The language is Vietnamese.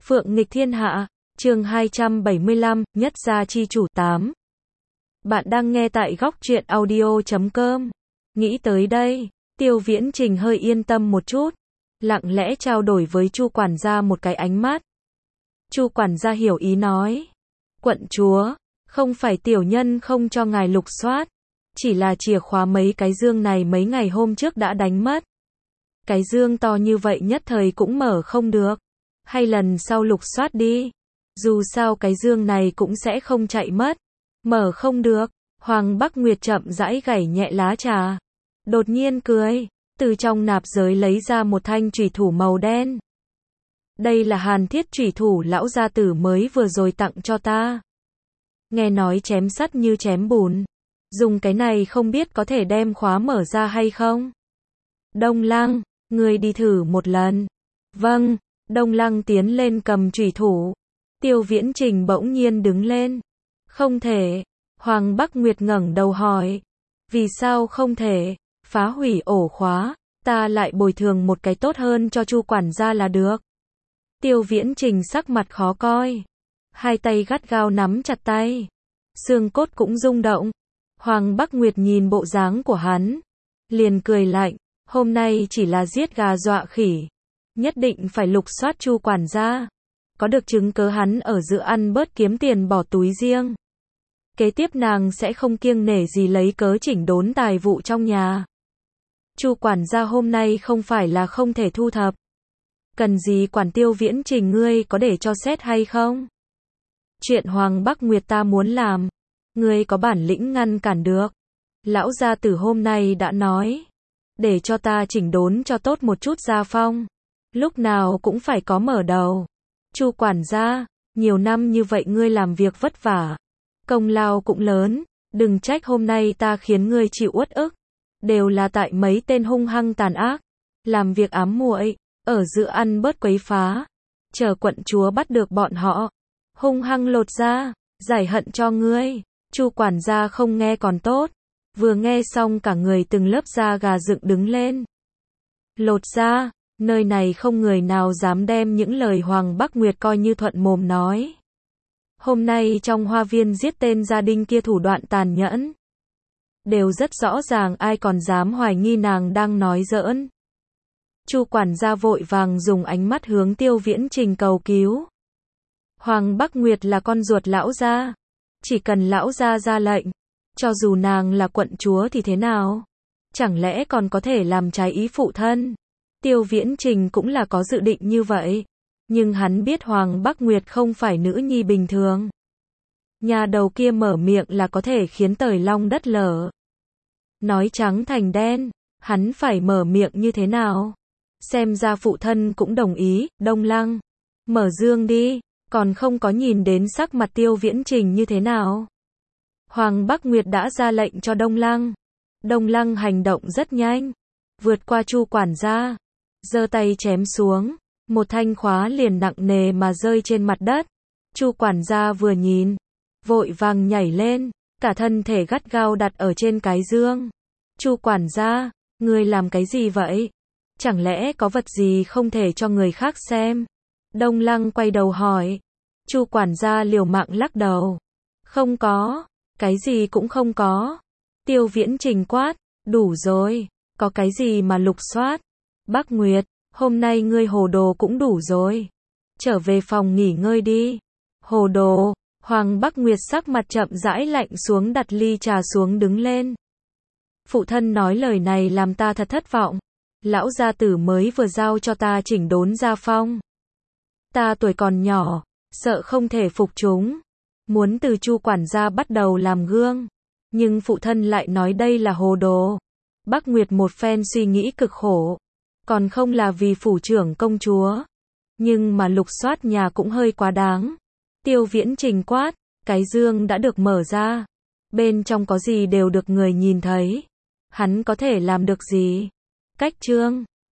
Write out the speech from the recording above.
Phượng nghịch thiên hạ, chương 275, nhất gia chi chủ 8. Bạn đang nghe tại góc truyện audio.com. Nghĩ tới đây, Tiêu Viễn Trình hơi yên tâm một chút, lặng lẽ trao đổi với Chu quản gia một cái ánh mắt. Chu quản gia hiểu ý nói, quận chúa, không phải tiểu nhân không cho ngài lục soát, chỉ là chìa khóa mấy cái dương này mấy ngày hôm trước đã đánh mất. Cái dương to như vậy nhất thời cũng mở không được, hay lần sau lục soát đi, dù sao cái dương này cũng sẽ không chạy mất. Mở không được. Hoàng Bắc Nguyệt chậm rãi gảy nhẹ lá trà, đột nhiên cười, từ trong nạp giới lấy ra một thanh chủy thủ màu đen. Đây là hàn thiết chủy thủ lão gia tử mới vừa rồi tặng cho ta. Nghe nói chém sắt như chém bùn, dùng cái này không biết có thể đem khóa mở ra hay không. Đông Lăng, ngươi đi thử một lần. Vâng. Đông Lăng tiến lên cầm chủy thủ. Tiêu Viễn Trình bỗng nhiên đứng lên. Không thể. Hoàng Bắc Nguyệt ngẩng đầu hỏi. Vì sao không thể? Phá hủy ổ khóa, ta lại bồi thường một cái tốt hơn cho Chu quản gia là được. Tiêu Viễn Trình sắc mặt khó coi, hai tay gắt gao nắm chặt tay, xương cốt cũng rung động. Hoàng Bắc Nguyệt nhìn bộ dáng của hắn, liền cười lạnh, hôm nay chỉ là giết gà dọa khỉ, nhất định phải lục soát Chu quản gia. Có được chứng cớ hắn ở giữa ăn bớt kiếm tiền bỏ túi riêng. Kế tiếp nàng sẽ không kiêng nể gì lấy cớ chỉnh đốn tài vụ trong nhà. Chu quản gia hôm nay không phải là không thể thu thập. Cần gì quản Tiêu Viễn Trình ngươi có để cho xét hay không? Chuyện Hoàng Bắc Nguyệt ta muốn làm, ngươi có bản lĩnh ngăn cản được. Lão gia tử hôm nay đã nói, để cho ta chỉnh đốn cho tốt một chút gia phong. Lúc nào cũng phải có mở đầu. Chu quản gia, nhiều năm như vậy ngươi làm việc vất vả, công lao cũng lớn, đừng trách hôm nay ta khiến ngươi chịu uất ức, đều là tại mấy tên hung hăng tàn ác, làm việc ám muội, ở giữa ăn bớt quấy phá, chờ quận chúa bắt được bọn họ, hung hăng lột ra, giải hận cho ngươi. Chu quản gia không nghe còn tốt, vừa nghe xong cả người từng lớp da gà dựng đứng lên. Lột ra, nơi này không người nào dám đem những lời Hoàng Bắc Nguyệt coi như thuận mồm nói. Hôm nay trong hoa viên giết tên gia đình kia thủ đoạn tàn nhẫn, đều rất rõ ràng, ai còn dám hoài nghi nàng đang nói giỡn. Chu quản gia vội vàng dùng ánh mắt hướng Tiêu Viễn Trình cầu cứu. Hoàng Bắc Nguyệt là con ruột lão gia, chỉ cần lão gia ra lệnh, cho dù nàng là quận chúa thì thế nào? Chẳng lẽ còn có thể làm trái ý phụ thân? Tiêu Viễn Trình cũng là có dự định như vậy, nhưng hắn biết Hoàng Bắc Nguyệt không phải nữ nhi bình thường. Nhà đầu kia mở miệng là có thể khiến trời long đất lở. Nói trắng thành đen, hắn phải mở miệng như thế nào? Xem ra phụ thân cũng đồng ý. Đông Lăng, mở dương đi, còn không có nhìn đến sắc mặt Tiêu Viễn Trình như thế nào. Hoàng Bắc Nguyệt đã ra lệnh cho Đông Lăng. Đông Lăng hành động rất nhanh, vượt qua Chu quản gia, giơ tay chém xuống, một thanh khóa liền nặng nề mà rơi trên mặt đất. Chu quản gia vừa nhìn, vội vàng nhảy lên, cả thân thể gắt gao đặt ở trên cái dương. Chu quản gia, ngươi làm cái gì vậy? Chẳng lẽ có vật gì không thể cho người khác xem? Đông Lăng quay đầu hỏi. Chu quản gia liều mạng lắc đầu. Không có, cái gì cũng không có. Tiêu Viễn Trình quát, đủ rồi, có cái gì mà lục soát? Bắc Nguyệt, hôm nay ngươi hồ đồ cũng đủ rồi. Trở về phòng nghỉ ngơi đi. Hồ đồ. Hoàng Bắc Nguyệt sắc mặt chậm rãi lạnh xuống, đặt ly trà xuống đứng lên. Phụ thân nói lời này làm ta thật thất vọng. Lão gia tử mới vừa giao cho ta chỉnh đốn gia phong. Ta tuổi còn nhỏ, sợ không thể phục chúng. Muốn từ Chu quản gia bắt đầu làm gương. Nhưng phụ thân lại nói đây là hồ đồ. Bắc Nguyệt một phen suy nghĩ cực khổ. Còn không là vì phủ trưởng công chúa. Nhưng mà lục soát nhà cũng hơi quá đáng. Tiêu Viễn Trình quát, cái dương đã được mở ra. Bên trong có gì đều được người nhìn thấy. Hắn có thể làm được gì? Cách trương.